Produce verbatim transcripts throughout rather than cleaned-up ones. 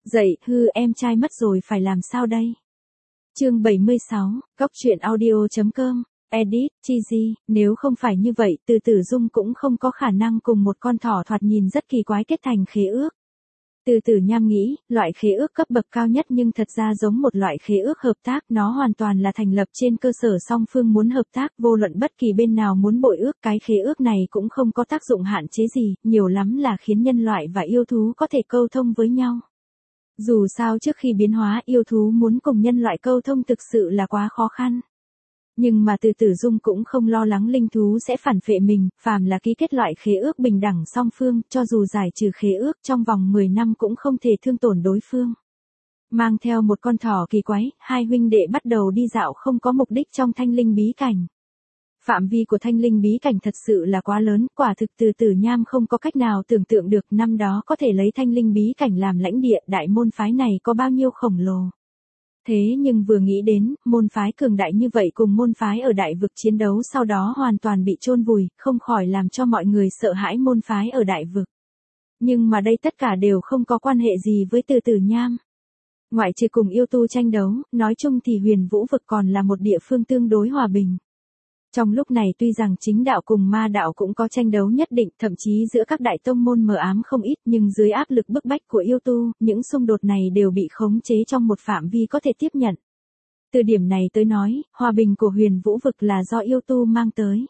Dậy, hư em trai mất rồi phải làm sao đây? Chương bảy mươi sáu, Góc truyện audio chấm com, edit, cheesy, nếu không phải như vậy Từ Tử Dung cũng không có khả năng cùng một con thỏ thoạt nhìn rất kỳ quái kết thành khế ước. Từ Tử Nham nghĩ, loại khế ước cấp bậc cao nhất nhưng thật ra giống một loại khế ước hợp tác, nó hoàn toàn là thành lập trên cơ sở song phương muốn hợp tác, vô luận bất kỳ bên nào muốn bội ước, cái khế ước này cũng không có tác dụng hạn chế gì, nhiều lắm là khiến nhân loại và yêu thú có thể câu thông với nhau. Dù sao trước khi biến hóa yêu thú muốn cùng nhân loại câu thông thực sự là quá khó khăn. Nhưng mà Từ Tử Dung cũng không lo lắng linh thú sẽ phản phệ mình, phàm là ký kết loại khế ước bình đẳng song phương, cho dù giải trừ khế ước trong vòng mười năm cũng không thể thương tổn đối phương. Mang theo một con thỏ kỳ quái, hai huynh đệ bắt đầu đi dạo không có mục đích trong thanh linh bí cảnh. Phạm vi của thanh linh bí cảnh thật sự là quá lớn, quả thực Từ Tử Nham không có cách nào tưởng tượng được năm đó có thể lấy thanh linh bí cảnh làm lãnh địa, đại môn phái này có bao nhiêu khổng lồ. Thế nhưng vừa nghĩ đến, môn phái cường đại như vậy cùng môn phái ở đại vực chiến đấu sau đó hoàn toàn bị chôn vùi, không khỏi làm cho mọi người sợ hãi môn phái ở đại vực. Nhưng mà đây tất cả đều không có quan hệ gì với Từ Tử Nham. Ngoại trừ cùng yêu tu tranh đấu, nói chung thì huyền vũ vực còn là một địa phương tương đối hòa bình. Trong lúc này tuy rằng chính đạo cùng ma đạo cũng có tranh đấu nhất định, thậm chí giữa các đại tông môn mờ ám không ít, nhưng dưới áp lực bức bách của yêu tu, những xung đột này đều bị khống chế trong một phạm vi có thể tiếp nhận. Từ điểm này tới nói, hòa bình của huyền vũ vực là do yêu tu mang tới.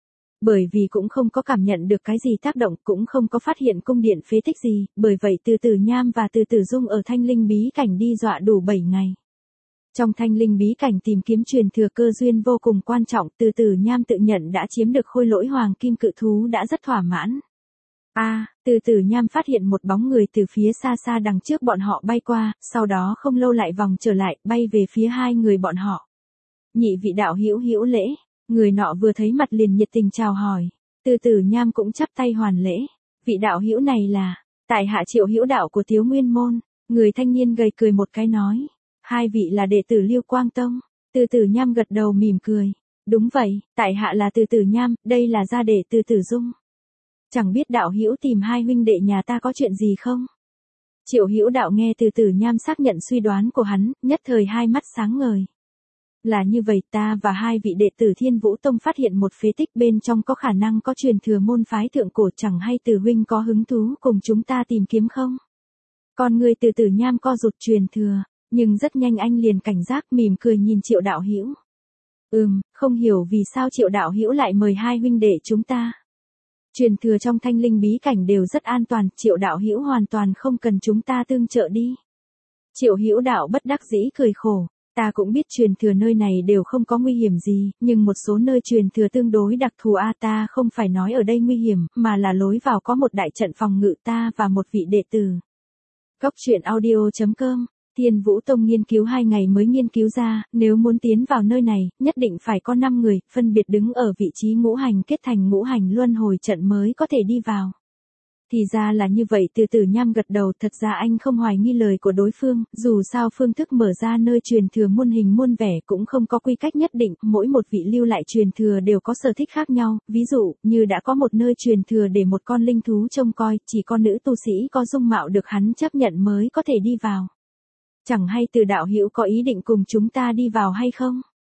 Bởi vì cũng không có cảm nhận được cái gì tác động, cũng không có phát hiện cung điện phế tích gì, bởi vậy Từ Tử Nham và Từ Tử Dung ở thanh linh bí cảnh đi dọa đủ bảy ngày. Trong thanh linh bí cảnh tìm kiếm truyền thừa cơ duyên vô cùng quan trọng, Từ Tử Nham tự nhận đã chiếm được khôi lỗi hoàng kim cự thú đã rất thỏa mãn. A, à, Từ Tử Nham phát hiện một bóng người từ phía xa xa đằng trước bọn họ bay qua, sau đó không lâu lại vòng trở lại, bay về phía hai người bọn họ. Nhị vị đạo hữu hữu lễ, người nọ vừa thấy mặt liền nhiệt tình chào hỏi. Từ Tử Nham cũng chắp tay hoàn lễ. Vị đạo hữu này là tại hạ Triệu hữu đạo của Tiếu Nguyên môn. Người thanh niên gầy cười một cái nói. Hai vị là đệ tử Liêu Quang Tông. Từ Tử Nham gật đầu mỉm cười. Đúng vậy, tại hạ là Từ Tử Nham, đây là gia đệ Từ Tử Dung. Chẳng biết đạo hữu tìm hai huynh đệ nhà ta có chuyện gì không? Triệu hữu đạo nghe Từ Tử Nham xác nhận suy đoán của hắn, nhất thời hai mắt sáng ngời. Là như vậy, ta và hai vị đệ tử Thiên Vũ Tông phát hiện một phế tích bên trong có khả năng có truyền thừa môn phái thượng cổ, chẳng hay Từ huynh có hứng thú cùng chúng ta tìm kiếm không? Con người Từ Tử Nham co rụt truyền thừa. Nhưng rất nhanh anh liền cảnh giác mỉm cười nhìn Triệu đạo hữu. Ừm, không hiểu vì sao Triệu đạo hữu lại mời hai huynh đệ chúng ta. Truyền thừa trong thanh linh bí cảnh đều rất an toàn, Triệu đạo hữu hoàn toàn không cần chúng ta tương trợ đi. Triệu hữu đạo bất đắc dĩ cười khổ. Ta cũng biết truyền thừa nơi này đều không có nguy hiểm gì, nhưng một số nơi truyền thừa tương đối đặc thù a ta không phải nói ở đây nguy hiểm, mà là lối vào có một đại trận phòng ngự ta và một vị đệ tử. Góc truyện audio chấm com. Thiên Vũ Tông nghiên cứu hai ngày mới nghiên cứu ra, nếu muốn tiến vào nơi này, nhất định phải có năm người, phân biệt đứng ở vị trí ngũ hành kết thành ngũ hành luân hồi trận mới có thể đi vào. Thì ra là như vậy, Từ Tử Nham gật đầu, thật ra anh không hoài nghi lời của đối phương, dù sao phương thức mở ra nơi truyền thừa muôn hình muôn vẻ cũng không có quy cách nhất định, mỗi một vị lưu lại truyền thừa đều có sở thích khác nhau, ví dụ, như đã có một nơi truyền thừa để một con linh thú trông coi, chỉ con nữ tu sĩ có dung mạo được hắn chấp nhận mới có thể đi vào. Chẳng hay Từ đạo hữu có ý định cùng chúng ta đi vào hay không?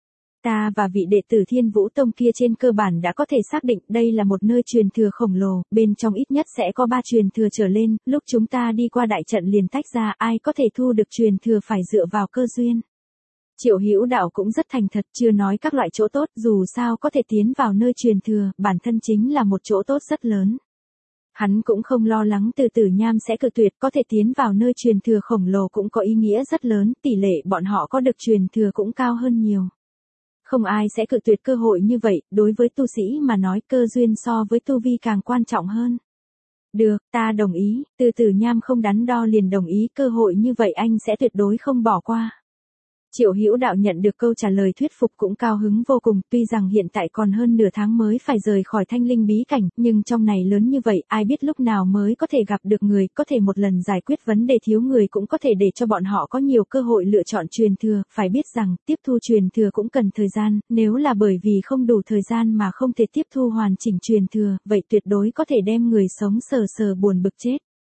Ta và vị đệ tử Thiên Vũ Tông kia trên cơ bản đã có thể xác định đây là một nơi truyền thừa khổng lồ, bên trong ít nhất sẽ có ba truyền thừa trở lên, lúc chúng ta đi qua đại trận liền tách ra, ai có thể thu được truyền thừa phải dựa vào cơ duyên. Triệu hữu đạo cũng rất thành thật, chưa nói các loại chỗ tốt, dù sao có thể tiến vào nơi truyền thừa, bản thân chính là một chỗ tốt rất lớn. Hắn cũng không lo lắng Từ Tử Nham sẽ cự tuyệt, có thể tiến vào nơi truyền thừa khổng lồ cũng có ý nghĩa rất lớn, tỷ lệ bọn họ có được truyền thừa cũng cao hơn nhiều. Không ai sẽ cự tuyệt cơ hội như vậy, đối với tu sĩ mà nói cơ duyên so với tu vi càng quan trọng hơn. Được, ta đồng ý, Từ Tử Nham không đắn đo liền đồng ý, cơ hội như vậy anh sẽ tuyệt đối không bỏ qua. Triệu hữu đạo nhận được câu trả lời thuyết phục cũng cao hứng vô cùng, tuy rằng hiện tại còn hơn nửa tháng mới phải rời khỏi thanh linh bí cảnh, nhưng trong này lớn như vậy, ai biết lúc nào mới có thể gặp được người, có thể một lần giải quyết vấn đề thiếu người cũng có thể để cho bọn họ có nhiều cơ hội lựa chọn truyền thừa, phải biết rằng, tiếp thu truyền thừa cũng cần thời gian, nếu là bởi vì không đủ thời gian mà không thể tiếp thu hoàn chỉnh truyền thừa, vậy tuyệt đối có thể đem người sống sờ sờ buồn bực chết.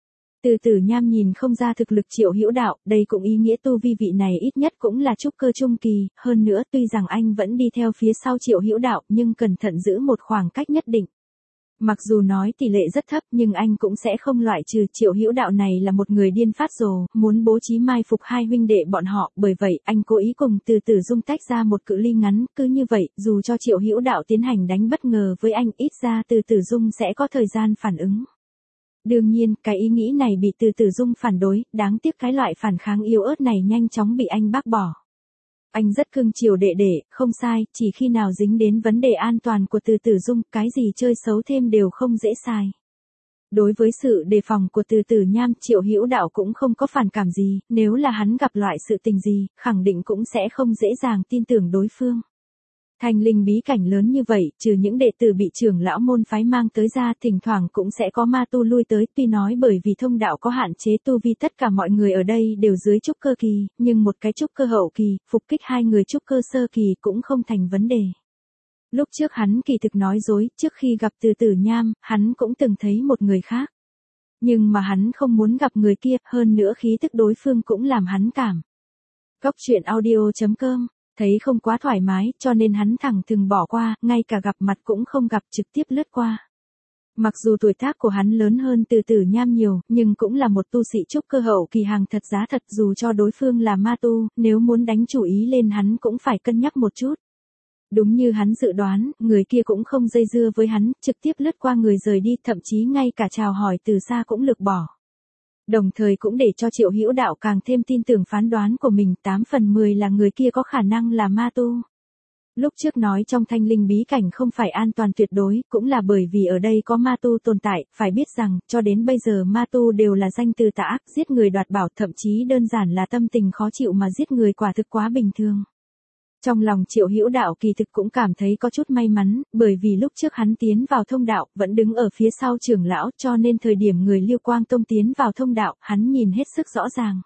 Từ Tử Nham nhìn không ra thực lực Triệu Hữu Đạo, đây cũng ý nghĩa tu vi vị này ít nhất cũng là trúc cơ trung kỳ, hơn nữa tuy rằng anh vẫn đi theo phía sau Triệu Hữu Đạo nhưng cẩn thận giữ một khoảng cách nhất định. Mặc dù nói tỷ lệ rất thấp nhưng anh cũng sẽ không loại trừ Triệu Hữu Đạo này là một người điên phát rồ, muốn bố trí mai phục hai huynh đệ bọn họ, bởi vậy anh cố ý cùng Từ Tử Dung tách ra một cự ly ngắn, cứ như vậy, dù cho Triệu Hữu Đạo tiến hành đánh bất ngờ với anh, ít ra Từ Tử Dung sẽ có thời gian phản ứng. Đương nhiên, cái ý nghĩ này bị Từ Tử Dung phản đối, đáng tiếc cái loại phản kháng yếu ớt này nhanh chóng bị anh bác bỏ. Anh rất cưng chiều đệ đệ, không sai, chỉ khi nào dính đến vấn đề an toàn của Từ Tử Dung, cái gì chơi xấu thêm đều không dễ xài. Đối với sự đề phòng của Từ Tử Nham, Triệu Hữu Đạo cũng không có phản cảm gì, nếu là hắn gặp loại sự tình gì, khẳng định cũng sẽ không dễ dàng tin tưởng đối phương. Thanh linh bí cảnh lớn như vậy, trừ những đệ tử bị trưởng lão môn phái mang tới ra, thỉnh thoảng cũng sẽ có ma tu lui tới, tuy nói bởi vì thông đạo có hạn chế tu vi tất cả mọi người ở đây đều dưới trúc cơ kỳ, nhưng một cái trúc cơ hậu kỳ, phục kích hai người trúc cơ sơ kỳ cũng không thành vấn đề. Lúc trước hắn kỳ thực nói dối, trước khi gặp Từ Tử Nham, hắn cũng từng thấy một người khác. Nhưng mà hắn không muốn gặp người kia, hơn nữa khí tức đối phương cũng làm hắn cảm. Góc truyện audio chấm com thấy không quá thoải mái, cho nên hắn thẳng thừng bỏ qua, ngay cả gặp mặt cũng không gặp, trực tiếp lướt qua. Mặc dù tuổi tác của hắn lớn hơn Từ Tử Nham nhiều, nhưng cũng là một tu sĩ trúc cơ hậu kỳ hàng thật giá thật, dù cho đối phương là ma tu, nếu muốn đánh chủ ý lên hắn cũng phải cân nhắc một chút. Đúng như hắn dự đoán, người kia cũng không dây dưa với hắn, trực tiếp lướt qua người rời đi, thậm chí ngay cả chào hỏi từ xa cũng lược bỏ. Đồng thời cũng để cho Triệu Hữu Đạo càng thêm tin tưởng phán đoán của mình, tám phần mười là người kia có khả năng là ma tu. Lúc trước nói trong thanh linh bí cảnh không phải an toàn tuyệt đối, cũng là bởi vì ở đây có ma tu tồn tại, phải biết rằng, cho đến bây giờ ma tu đều là danh từ tà ác, giết người đoạt bảo, thậm chí đơn giản là tâm tình khó chịu mà giết người quả thực quá bình thường. Trong lòng Triệu Hữu Đạo kỳ thực cũng cảm thấy có chút may mắn, bởi vì lúc trước hắn tiến vào thông đạo, vẫn đứng ở phía sau trưởng lão, cho nên thời điểm người Liêu Quang Tông tiến vào thông đạo, hắn nhìn hết sức rõ ràng.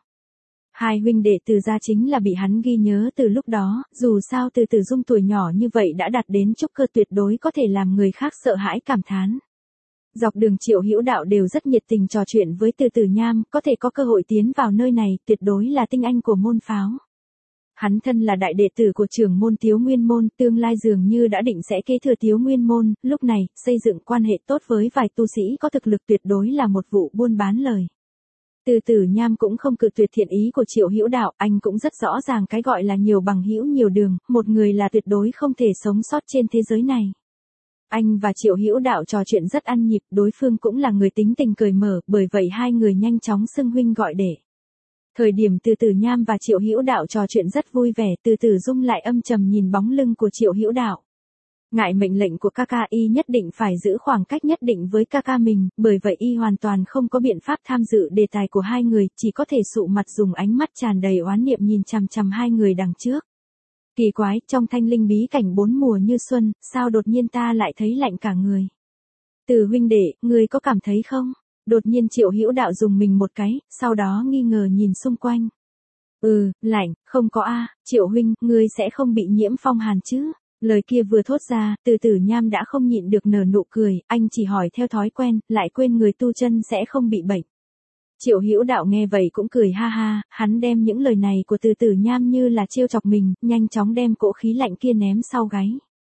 Hai huynh đệ Từ gia chính là bị hắn ghi nhớ từ lúc đó, dù sao Từ Tử Dung tuổi nhỏ như vậy đã đạt đến trúc cơ tuyệt đối có thể làm người khác sợ hãi cảm thán. Dọc đường Triệu Hữu Đạo đều rất nhiệt tình trò chuyện với Từ Tử Nham, có thể có cơ hội tiến vào nơi này, tuyệt đối là tinh anh của môn phái. Hắn thân là đại đệ tử của trưởng môn Tiếu Nguyên môn, tương lai dường như đã định sẽ kế thừa Tiếu Nguyên môn, lúc này, xây dựng quan hệ tốt với vài tu sĩ có thực lực tuyệt đối là một vụ buôn bán lời. Từ Tử Nham cũng không cự tuyệt thiện ý của Triệu Hữu Đạo, anh cũng rất rõ ràng cái gọi là nhiều bằng hữu nhiều đường, một người là tuyệt đối không thể sống sót trên thế giới này. Anh và Triệu Hữu Đạo trò chuyện rất ăn nhịp, đối phương cũng là người tính tình cởi mở, bởi vậy hai người nhanh chóng xưng huynh gọi đệ. Thời điểm Từ Tử Nham và Triệu Hữu Đạo trò chuyện rất vui vẻ, Từ Tử Dung lại âm trầm nhìn bóng lưng của Triệu Hữu Đạo. Ngại mệnh lệnh của ca ca y nhất định phải giữ khoảng cách nhất định với ca ca mình, bởi vậy y hoàn toàn không có biện pháp tham dự đề tài của hai người, chỉ có thể sụ mặt dùng ánh mắt tràn đầy oán niệm nhìn chằm chằm hai người đằng trước. Kỳ quái, trong thanh linh bí cảnh bốn mùa như xuân, sao đột nhiên ta lại thấy lạnh cả người? Từ huynh đệ, ngươi có cảm thấy không? Đột nhiên Triệu Hữu Đạo dùng mình một cái, sau đó nghi ngờ nhìn xung quanh. Ừ, lạnh, không có a, Triệu huynh, ngươi sẽ không bị nhiễm phong hàn chứ? Lời kia vừa thốt ra, Từ Tử Nham đã không nhịn được nở nụ cười, anh chỉ hỏi theo thói quen, lại quên người tu chân sẽ không bị bệnh. Triệu Hữu Đạo nghe vậy cũng cười ha ha, hắn đem những lời này của Từ Tử Nham như là trêu chọc mình, nhanh chóng đem cỗ khí lạnh kia ném sau gáy.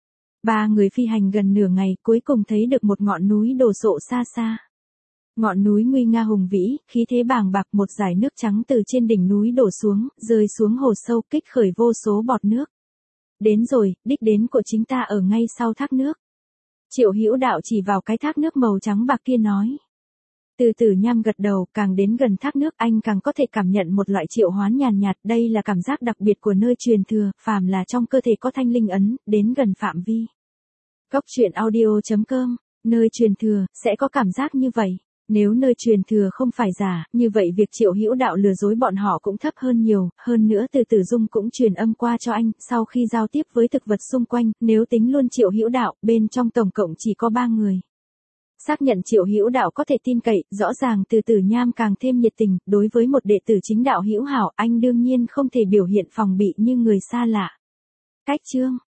Ba người phi hành gần nửa ngày, cuối cùng thấy được một ngọn núi đổ sộ xa xa. Ngọn núi nguy nga hùng vĩ, khí thế bàng bạc, một dải nước trắng từ trên đỉnh núi đổ xuống, rơi xuống hồ sâu, kích khởi vô số bọt nước. Đến rồi, đích đến của chính ta ở ngay sau thác nước. Triệu Hữu Đạo chỉ vào cái thác nước màu trắng bạc kia nói. Từ Tử Nham gật đầu, càng đến gần thác nước anh càng có thể cảm nhận một loại triệu hoán nhàn nhạt, đây là cảm giác đặc biệt của nơi truyền thừa, phàm là trong cơ thể có thanh linh ấn, đến gần phạm vi. Góc truyện audio chấm com, nơi truyền thừa, sẽ có cảm giác như vậy. Nếu nơi truyền thừa không phải giả, như vậy việc Triệu Hữu Đạo lừa dối bọn họ cũng thấp hơn nhiều, hơn nữa Từ Tử Dung cũng truyền âm qua cho anh, sau khi giao tiếp với thực vật xung quanh, nếu tính luôn Triệu Hữu Đạo, bên trong tổng cộng chỉ có ba người. Xác nhận Triệu Hữu Đạo có thể tin cậy, rõ ràng Từ Tử Nham càng thêm nhiệt tình, đối với một đệ tử chính đạo hữu hảo, anh đương nhiên không thể biểu hiện phòng bị như người xa lạ. Cách chương